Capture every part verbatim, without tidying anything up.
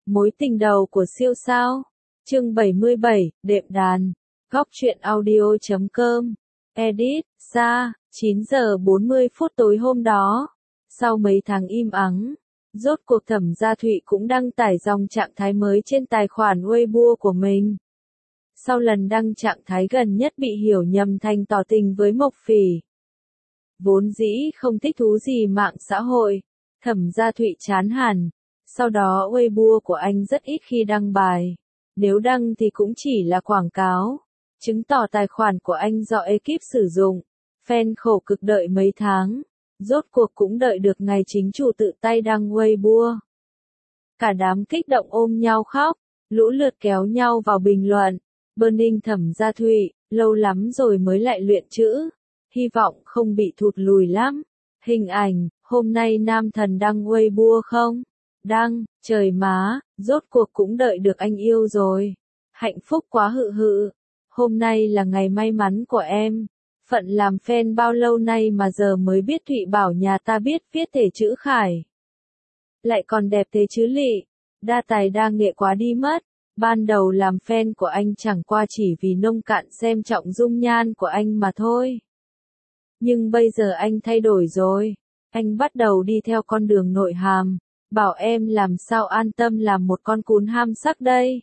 Mối tình đầu của siêu sao. Chương bảy mươi bảy, đệm đàn. Góc truyện audio chấm com. Edit, Sa, chín giờ bốn mươi phút tối hôm đó. Sau mấy tháng im ắng, rốt cuộc Thẩm Gia Thụy cũng đăng tải dòng trạng thái mới trên tài khoản Weibo của mình. Sau lần đăng trạng thái gần nhất bị hiểu nhầm thành tỏ tình với Mộc Phỉ. Vốn dĩ không thích thú gì mạng xã hội, Thẩm Gia Thụy chán hẳn. Sau đó Weibo của anh rất ít khi đăng bài. Nếu đăng thì cũng chỉ là quảng cáo. Chứng tỏ tài khoản của anh do ekip sử dụng. Fan khổ cực đợi mấy tháng. Rốt cuộc cũng đợi được ngày chính chủ tự tay đăng Weibo. Cả đám kích động ôm nhau khóc. Lũ lượt kéo nhau vào bình luận. Burning Thẩm Gia Thụy, lâu lắm rồi mới lại luyện chữ. Hy vọng không bị thụt lùi lắm. Hình ảnh, hôm nay nam thần đăng Weibo không? Đăng, trời má, rốt cuộc cũng đợi được anh yêu rồi. Hạnh phúc quá hự hự. Hôm nay là ngày may mắn của em. Phận làm fan bao lâu nay mà giờ mới biết Thụy bảo nhà ta biết viết thể chữ khải. Lại còn đẹp thế chứ lị. Đa tài đa nghệ quá đi mất. Ban đầu làm fan của anh chẳng qua chỉ vì nông cạn xem trọng dung nhan của anh mà thôi. Nhưng bây giờ anh thay đổi rồi. Anh bắt đầu đi theo con đường nội hàm. Bảo em làm sao an tâm làm một con cún ham sắc đây.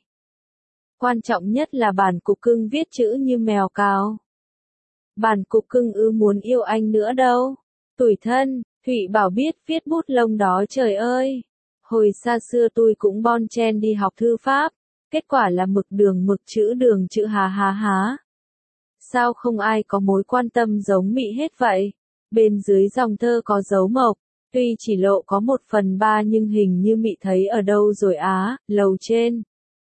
Quan trọng nhất là bản cục cưng viết chữ như mèo cào. Bản cục cưng ư muốn yêu anh nữa đâu. Tủi thân, Thụy bảo biết viết bút lông đó trời ơi. Hồi xa xưa tôi cũng bon chen đi học thư pháp. Kết quả là mực đường mực chữ đường chữ hà hà há. Sao không ai có mối quan tâm giống Mị hết vậy? Bên dưới dòng thơ có dấu mộc. Tuy chỉ lộ có một phần ba nhưng hình như Mị thấy ở đâu rồi á, lầu trên.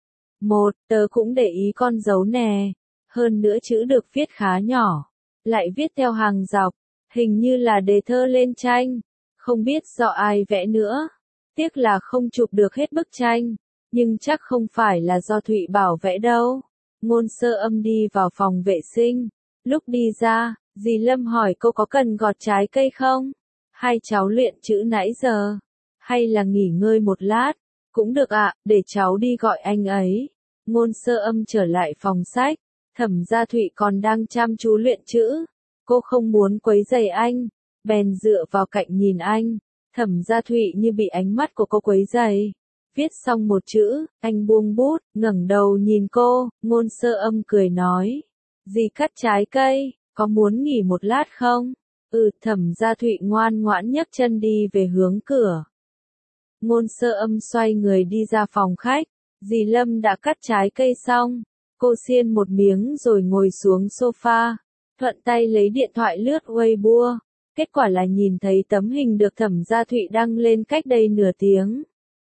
Một, tớ cũng để ý con dấu nè. Hơn nữa chữ được viết khá nhỏ. Lại viết theo hàng dọc. Hình như là đề thơ lên tranh. Không biết do ai vẽ nữa. Tiếc là không chụp được hết bức tranh. Nhưng chắc không phải là do Thụy bảo vẽ đâu. Ngôn Sơ Âm đi vào phòng vệ sinh. Lúc đi ra, dì Lâm hỏi cô có cần gọt trái cây không? Hai cháu luyện chữ nãy giờ. Hay là nghỉ ngơi một lát? Cũng được ạ, để cháu đi gọi anh ấy. Ngôn Sơ Âm trở lại phòng sách. Thẩm Gia Thụy còn đang chăm chú luyện chữ. Cô không muốn quấy rầy anh. Bèn dựa vào cạnh nhìn anh. Thẩm Gia Thụy như bị ánh mắt của cô quấy rầy. Viết xong một chữ, anh buông bút, ngẩng đầu nhìn cô. Ngôn Sơ Âm cười nói. Dì cắt trái cây, có muốn nghỉ một lát không? Ừ, Thẩm Gia Thụy ngoan ngoãn nhấc chân đi về hướng cửa. Ngôn Sơ Âm xoay người đi ra phòng khách. Dì Lâm đã cắt trái cây xong. Cô xiên một miếng rồi ngồi xuống sofa. Thuận tay lấy điện thoại lướt Weibo. Kết quả là nhìn thấy tấm hình được Thẩm Gia Thụy đăng lên cách đây nửa tiếng.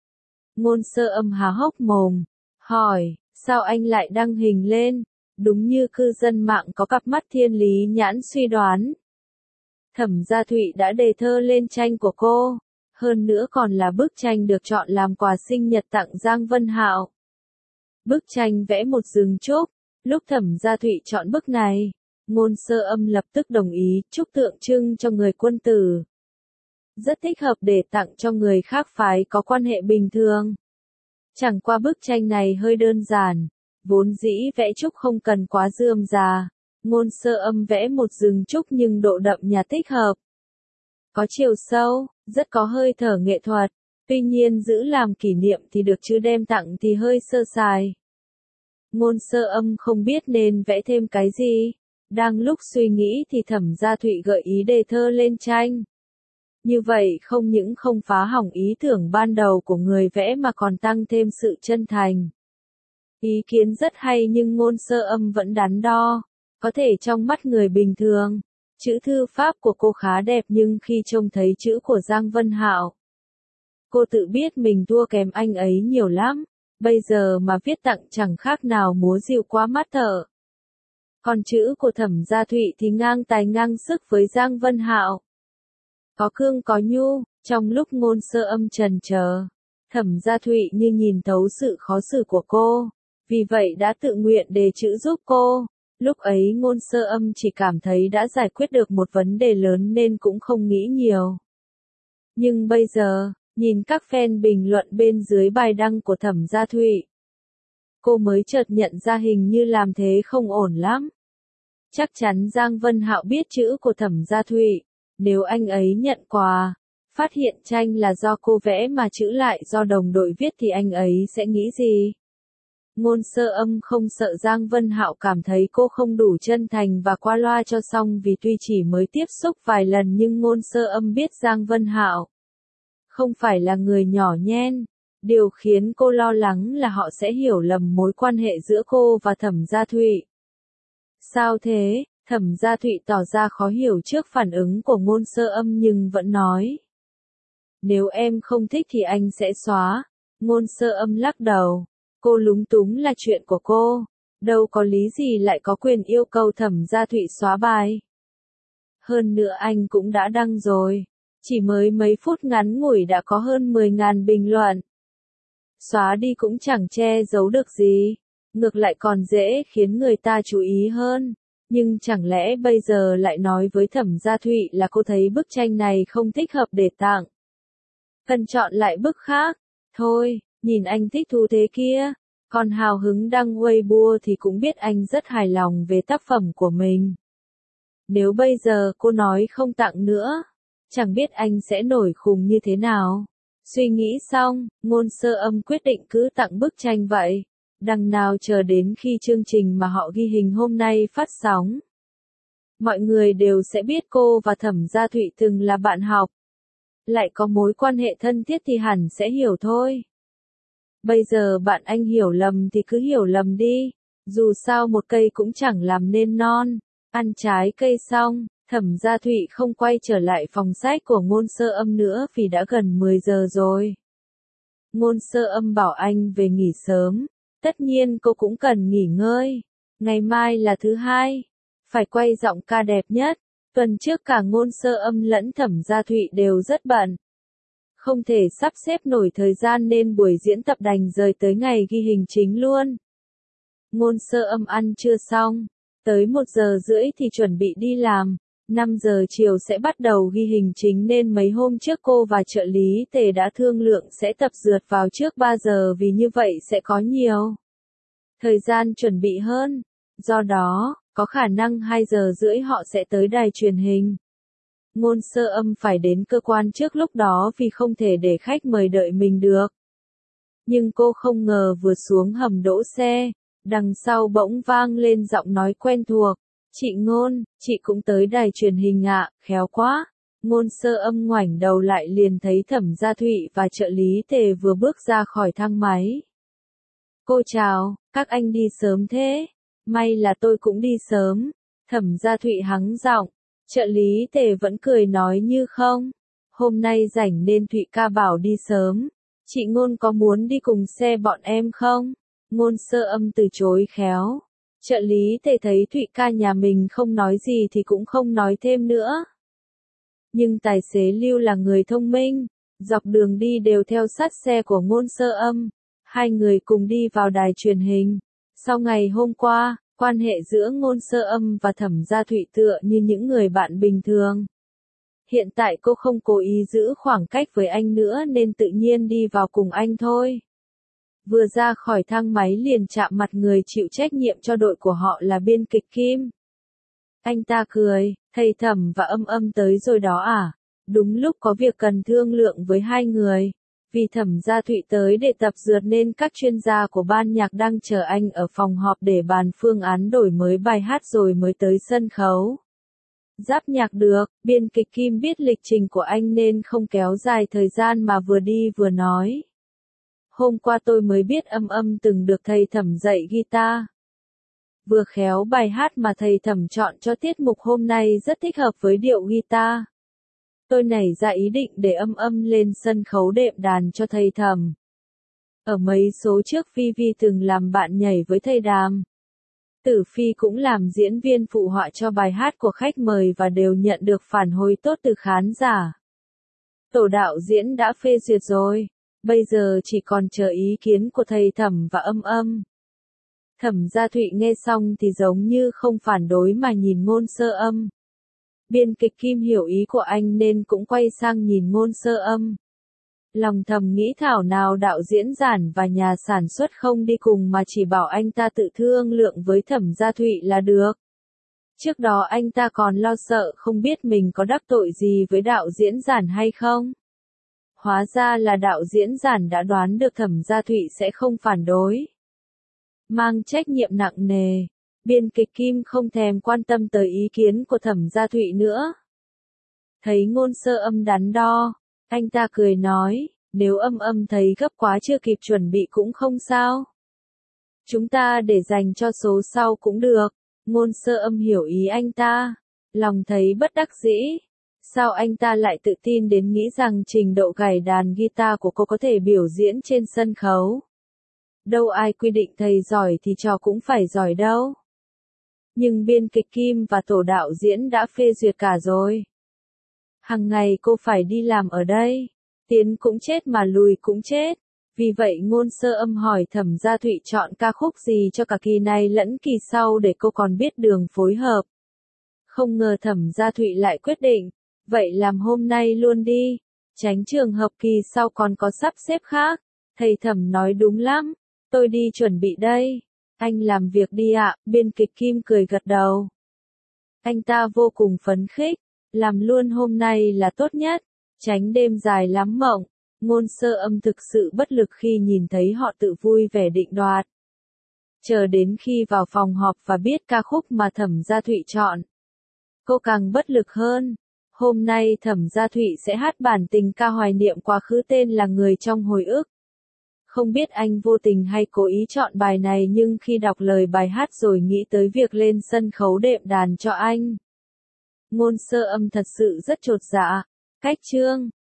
Ngôn Sơ Âm há hốc mồm. Hỏi, sao anh lại đăng hình lên? Đúng như cư dân mạng có cặp mắt thiên lý nhãn suy đoán. Thẩm Gia Thụy đã đề thơ lên tranh của cô. Hơn nữa còn là bức tranh được chọn làm quà sinh nhật tặng Giang Vân Hạo. Bức tranh vẽ một rừng trúc. Lúc Thẩm Gia Thụy chọn bức này, Ngôn Sơ Âm lập tức đồng ý, chúc tượng trưng cho người quân tử. Rất thích hợp để tặng cho người khác phái có quan hệ bình thường. Chẳng qua bức tranh này hơi đơn giản. Vốn dĩ vẽ trúc không cần quá rườm rà. Ngôn Sơ Âm vẽ một rừng trúc nhưng độ đậm nhà thích hợp. Có chiều sâu, rất có hơi thở nghệ thuật. Tuy nhiên giữ làm kỷ niệm thì được chứ đem tặng thì hơi sơ sài. Ngôn Sơ Âm không biết nên vẽ thêm cái gì. Đang lúc suy nghĩ thì Thẩm Gia Thụy gợi ý đề thơ lên tranh. Như vậy không những không phá hỏng ý tưởng ban đầu của người vẽ mà còn tăng thêm sự chân thành. Ý kiến rất hay nhưng Ngôn Sơ Âm vẫn đắn đo. Có thể trong mắt người bình thường, chữ thư pháp của cô khá đẹp nhưng khi trông thấy chữ của Giang Vân Hạo, cô tự biết mình thua kém anh ấy nhiều lắm. Bây giờ mà viết tặng chẳng khác nào múa rìu qua mắt thợ. Còn chữ của Thẩm Gia Thụy thì ngang tài ngang sức với Giang Vân Hạo. Có cương có nhu, trong lúc Ngôn Sơ Âm trần chờ, Thẩm Gia Thụy như nhìn thấu sự khó xử của cô, vì vậy đã tự nguyện đề chữ giúp cô. Lúc ấy Ngôn Sơ Âm chỉ cảm thấy đã giải quyết được một vấn đề lớn nên cũng không nghĩ nhiều. Nhưng bây giờ, Nhìn các fan bình luận bên dưới bài đăng của Thẩm Gia Thụy, cô mới chợt nhận ra hình như làm thế không ổn lắm. Chắc chắn Giang Vân Hạo biết chữ của Thẩm Gia Thụy, nếu anh ấy nhận quà, phát hiện tranh là do cô vẽ mà chữ lại do đồng đội viết thì anh ấy sẽ nghĩ gì? Ngôn Sơ Âm không sợ Giang Vân Hạo cảm thấy cô không đủ chân thành và qua loa cho xong, vì tuy chỉ mới tiếp xúc vài lần nhưng Ngôn Sơ Âm biết Giang Vân Hạo không phải là người nhỏ nhen. Điều khiến cô lo lắng là họ sẽ hiểu lầm mối quan hệ giữa cô và Thẩm Gia Thụy. Sao thế? Thẩm Gia Thụy tỏ ra khó hiểu trước phản ứng của Ngôn Sơ Âm nhưng vẫn nói. Nếu em không thích thì anh sẽ xóa. Ngôn Sơ Âm lắc đầu. Cô lúng túng là chuyện của cô. Đâu có lý gì lại có quyền yêu cầu Thẩm Gia Thụy xóa bài. Hơn nữa anh cũng đã đăng rồi. Chỉ mới mấy phút ngắn ngủi đã có hơn mười nghìn bình luận. Xóa đi cũng chẳng che giấu được gì. Ngược lại còn dễ khiến người ta chú ý hơn. Nhưng chẳng lẽ bây giờ lại nói với Thẩm Gia Thụy là cô thấy bức tranh này không thích hợp để tặng. Cần chọn lại bức khác. Thôi, nhìn anh thích thú thế kia. Còn hào hứng đăng Weibo thì cũng biết anh rất hài lòng về tác phẩm của mình. Nếu bây giờ cô nói không tặng nữa, chẳng biết anh sẽ nổi khùng như thế nào. Suy nghĩ xong, Ngôn Sơ Âm quyết định cứ tặng bức tranh vậy. Đằng nào chờ đến khi chương trình mà họ ghi hình hôm nay phát sóng, mọi người đều sẽ biết cô và Thẩm Gia Thụy từng là bạn học. Lại có mối quan hệ thân thiết thì hẳn sẽ hiểu thôi. Bây giờ bạn anh hiểu lầm thì cứ hiểu lầm đi. Dù sao một cây cũng chẳng làm nên non. Ăn trái cây xong, Thẩm Gia Thụy không quay trở lại phòng sách của Ngôn Sơ Âm nữa vì đã gần mười giờ rồi. Ngôn Sơ Âm bảo anh về nghỉ sớm. Tất nhiên cô cũng cần nghỉ ngơi. Ngày mai là thứ hai. Phải quay giọng ca đẹp nhất. Tuần trước cả Ngôn Sơ Âm lẫn Thẩm Gia Thụy đều rất bận. Không thể sắp xếp nổi thời gian nên buổi diễn tập đành rời tới ngày ghi hình chính luôn. Ngôn Sơ Âm ăn trưa xong. Tới một giờ rưỡi thì chuẩn bị đi làm. năm giờ chiều sẽ bắt đầu ghi hình chính nên mấy hôm trước cô và trợ lý Tề đã thương lượng sẽ tập rượt vào trước ba giờ vì như vậy sẽ có nhiều thời gian chuẩn bị hơn. Do đó, có khả năng hai giờ rưỡi họ sẽ tới đài truyền hình. Ngôn Sơ Âm phải đến cơ quan trước lúc đó vì không thể để khách mời đợi mình được. Nhưng cô không ngờ vừa xuống hầm đỗ xe, đằng sau bỗng vang lên giọng nói quen thuộc. Chị Ngôn, chị cũng tới đài truyền hình ạ, khéo quá. Ngôn Sơ Âm ngoảnh đầu lại liền thấy Thẩm Gia Thụy và trợ lý Tề vừa bước ra khỏi thang máy. Cô chào, các anh đi sớm thế. May là tôi cũng đi sớm. Thẩm Gia Thụy hắng giọng. Trợ lý Tề vẫn cười nói như không. Hôm nay rảnh nên Thụy ca bảo đi sớm. Chị Ngôn có muốn đi cùng xe bọn em không? Ngôn Sơ Âm từ chối khéo. Trợ lý Tề thấy Thụy ca nhà mình không nói gì thì cũng không nói thêm nữa. Nhưng tài xế Lưu là người thông minh, dọc đường đi đều theo sát xe của Ngôn Sơ Âm. Hai người cùng đi vào đài truyền hình. Sau ngày hôm qua, quan hệ giữa Ngôn Sơ Âm và Thẩm Gia Thụy tựa như những người bạn bình thường. Hiện tại cô không cố ý giữ khoảng cách với anh nữa nên tự nhiên đi vào cùng anh thôi. Vừa ra khỏi thang máy liền chạm mặt người chịu trách nhiệm cho đội của họ là biên kịch Kim. Anh ta cười, thầy Thẩm và Âm Âm tới rồi đó à? Đúng lúc có việc cần thương lượng với hai người. Vì Thẩm Gia Thụy tới để tập dượt nên các chuyên gia của ban nhạc đang chờ anh ở phòng họp để bàn phương án đổi mới bài hát rồi mới tới sân khấu. Giáp nhạc được, biên kịch Kim biết lịch trình của anh nên không kéo dài thời gian mà vừa đi vừa nói. Hôm qua tôi mới biết Âm Âm từng được thầy Thẩm dạy guitar. Vừa khéo bài hát mà thầy Thẩm chọn cho tiết mục hôm nay rất thích hợp với điệu guitar. Tôi nảy ra ý định để Âm Âm lên sân khấu đệm đàn cho thầy Thẩm. Ở mấy số trước Vi Vi từng làm bạn nhảy với thầy Đàm. Tử Phi cũng làm diễn viên phụ họa cho bài hát của khách mời và đều nhận được phản hồi tốt từ khán giả. Tổ đạo diễn đã phê duyệt rồi, bây giờ chỉ còn chờ ý kiến của thầy Thẩm và Âm Âm. Thẩm Gia Thụy nghe xong thì giống như không phản đối mà nhìn Ngôn Sơ Âm. Biên kịch Kim hiểu ý của anh nên cũng quay sang nhìn Ngôn Sơ Âm. Lòng thầm nghĩ thảo nào đạo diễn giản và nhà sản xuất không đi cùng mà chỉ bảo anh ta tự thương lượng với Thẩm Gia Thụy là được. Trước đó anh ta còn lo sợ không biết mình có đắc tội gì với đạo diễn giản hay không. Hóa ra là đạo diễn giản đã đoán được Thẩm Gia Thụy sẽ không phản đối. Mang trách nhiệm nặng nề, biên kịch Kim không thèm quan tâm tới ý kiến của Thẩm Gia Thụy nữa. Thấy Ngôn Sơ Âm đắn đo, anh ta cười nói, nếu Âm Âm thấy gấp quá chưa kịp chuẩn bị cũng không sao. Chúng ta để dành cho số sau cũng được. Ngôn Sơ Âm hiểu ý anh ta, lòng thấy bất đắc dĩ. Sao anh ta lại tự tin đến nghĩ rằng trình độ gảy đàn guitar của cô có thể biểu diễn trên sân khấu? Đâu ai quy định thầy giỏi thì trò cũng phải giỏi đâu. Nhưng biên kịch Kim và tổ đạo diễn đã phê duyệt cả rồi. Hằng ngày cô phải đi làm ở đây, tiến cũng chết mà lùi cũng chết. Vì vậy Ngôn Sơ Âm hỏi Thẩm Gia Thụy chọn ca khúc gì cho cả kỳ này lẫn kỳ sau để cô còn biết đường phối hợp. Không ngờ Thẩm Gia Thụy lại quyết định, vậy làm hôm nay luôn đi, tránh trường hợp kỳ sau còn có sắp xếp khác. Thầy Thẩm nói đúng lắm, tôi đi chuẩn bị đây. Anh làm việc đi ạ, biên kịch Kim cười gật đầu. Anh ta vô cùng phấn khích, làm luôn hôm nay là tốt nhất, tránh đêm dài lắm mộng. Ngôn Sơ Âm thực sự bất lực khi nhìn thấy họ tự vui vẻ định đoạt. Chờ đến khi vào phòng họp và biết ca khúc mà Thẩm Gia Thụy chọn, cô càng bất lực hơn. Hôm nay Thẩm Gia Thụy sẽ hát bản tình ca hoài niệm quá khứ tên là Người Trong Hồi Ức. Không biết anh vô tình hay cố ý chọn bài này nhưng khi đọc lời bài hát rồi nghĩ tới việc lên sân khấu đệm đàn cho anh. Ngôn Sơ Âm thật sự rất chột dạ. Cách chương